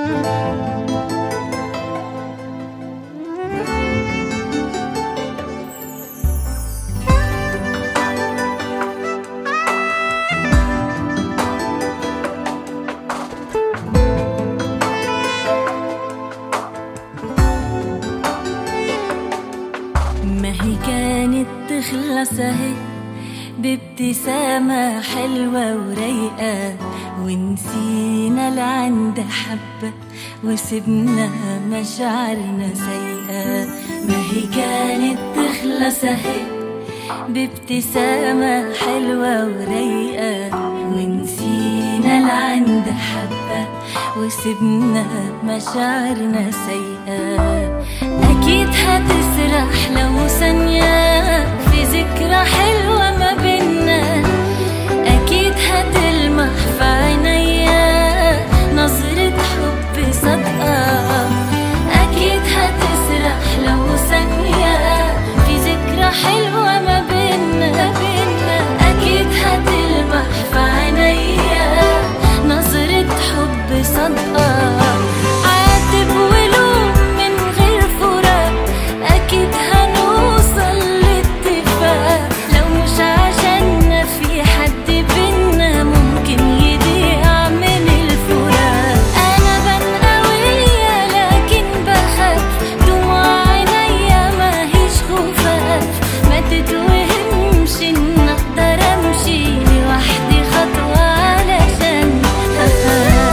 ما هي كانت تخلص اهي بابتسامة حلوة ورايقة، ونسينا لعند حبة وسبنا مشاعرنا سيئة. ما هي كانت تخلص اهي بابتسامة حلوة ورايقة، ونسينا لعند حبة وسبنا مشاعرنا سيئة. أكيد هتسرح لو ثانية في ذكرى حلوة ما بينا، أكيد هتلمح في عينيا نظرة حب صادقة. أكيد هتسرح لو ثانية في ذكرى حلوة ما بينا، أكيد هتلمح في عينيا نظرة حب صادقة. عاتب ولوم من غير فراق، أكيد هنوصل لاتفاق. لو مش عشاننا في حد بينا ممكن يضيع من الفراق. أنا بنقوية لكن بخاف، دموع عينيا ماهيش خفاف. ما تتوهمش إن أقدر أمشي لوحدي خطوة علشان أخاف.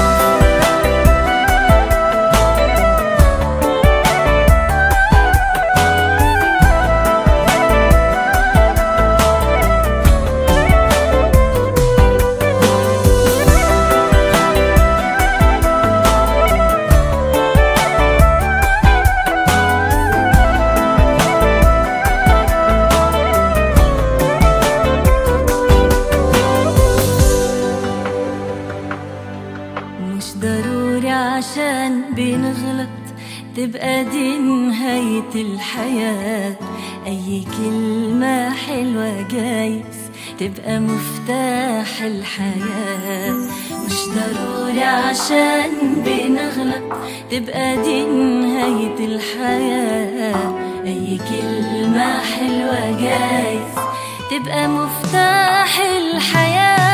مش ضروري عشان بنغلط تبقى دي نهاية الحياة. أي كلمة حلوة جايز تبقى مفتاح الحياة. مش ضروري عشان بنغلط تبقى دي نهاية الحياة. أي كلمة حلوة جايز تبقى مفتاح الحياة.